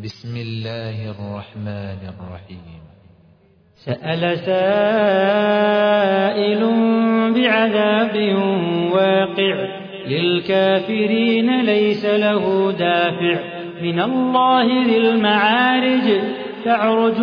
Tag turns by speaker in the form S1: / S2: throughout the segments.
S1: بسم الله الرحمن الرحيم.
S2: سأل سائل بعذاب واقع للكافرين ليس له دافع من الله ذي المعارج تعرج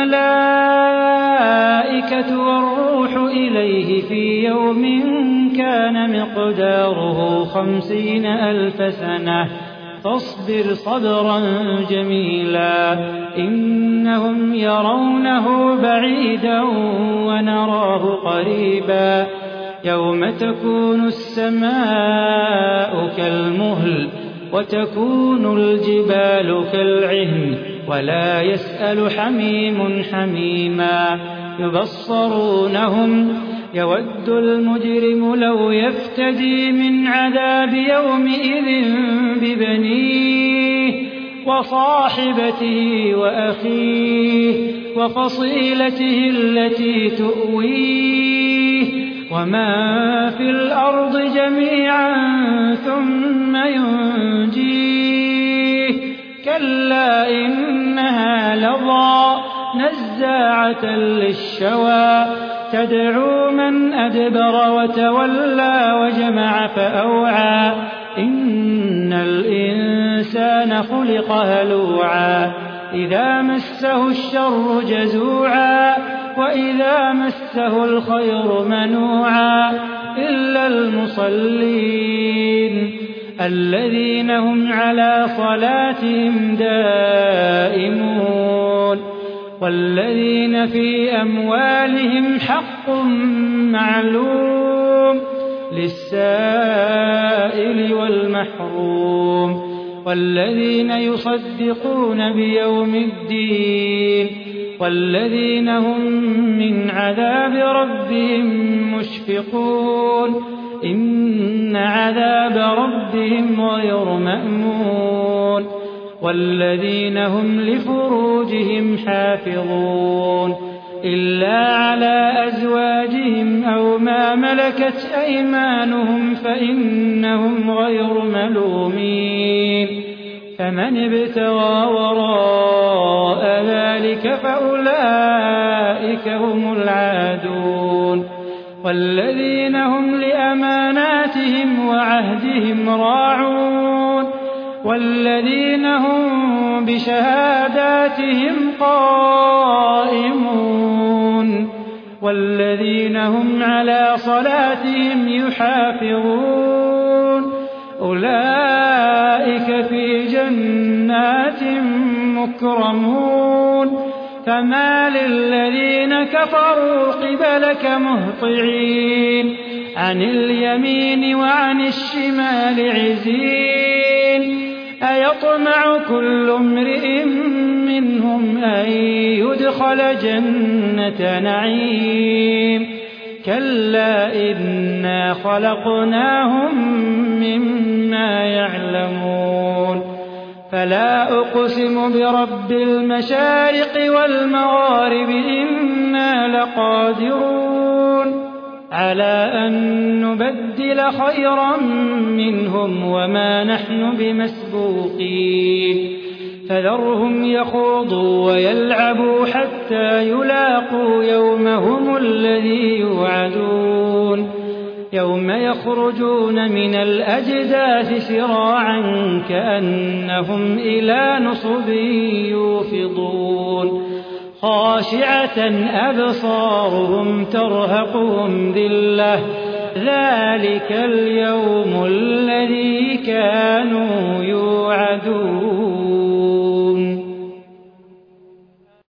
S2: الملائكة والروح إليه في يوم كان مقداره 50,000 سنة فاصبر صبرا جميلا إنهم يرونه بعيدا ونراه قريبا يوم تكون السماء كالمهل وتكون الجبال كالعهن ولا يسأل حميم حميما يبصرونهم يود المجرم لو يفتدي من عذاب يومئذ ببنيه وصاحبته وأخيه وفصيلته التي تؤويه وما في الأرض جميعا ثم ينجيه كلا إنها لظى نزاعة للشوى تدعو من أدبر وتولى وجمع فأوعى إن الإنسان خلق هلوعا إذا مسه الشر جزوعا وإذا مسه الخير منوعا إلا المصلين الذين هم على صلاتهم دائمون والذين في أموالهم حق معلوم للسائل والمحروم والذين يصدقون بيوم الدين والذين هم من عذاب ربهم مشفقون إن عذاب ربهم غير مأمون والذين هم لفروجهم حافظون إلا على أزواجهم أو ما ملكت أيمانهم فإنهم غير ملومين فمن ابتغى وراء ذلك فأولئك هم العادون والذين هم لأماناتهم وعهدهم راعون والذين هم بشهاداتهم قائمون والذين هم على صلاتهم يحافظون أولئك في جنات مكرمون فما للذين كفروا قبلك مهطعين عن اليمين وعن الشمال عزين أيطمع كل امرئ منهم أن يدخل جنة نعيم كلا إنا خلقناهم مما يعلمون فلا أقسم برب المشارق والمغارب إنا لقادرون على أن نبدل خيرا منهم وما نحن بمسبوقين فذرهم يخوضوا ويلعبوا حتى يلاقوا يومهم الذي يوعدون يوم يخرجون من الأجداث سراعا كأنهم إلى نصب يوفضون خاشعة أبصارهم ترهقهم ذلة ذلك اليوم الذي كانوا يوعدون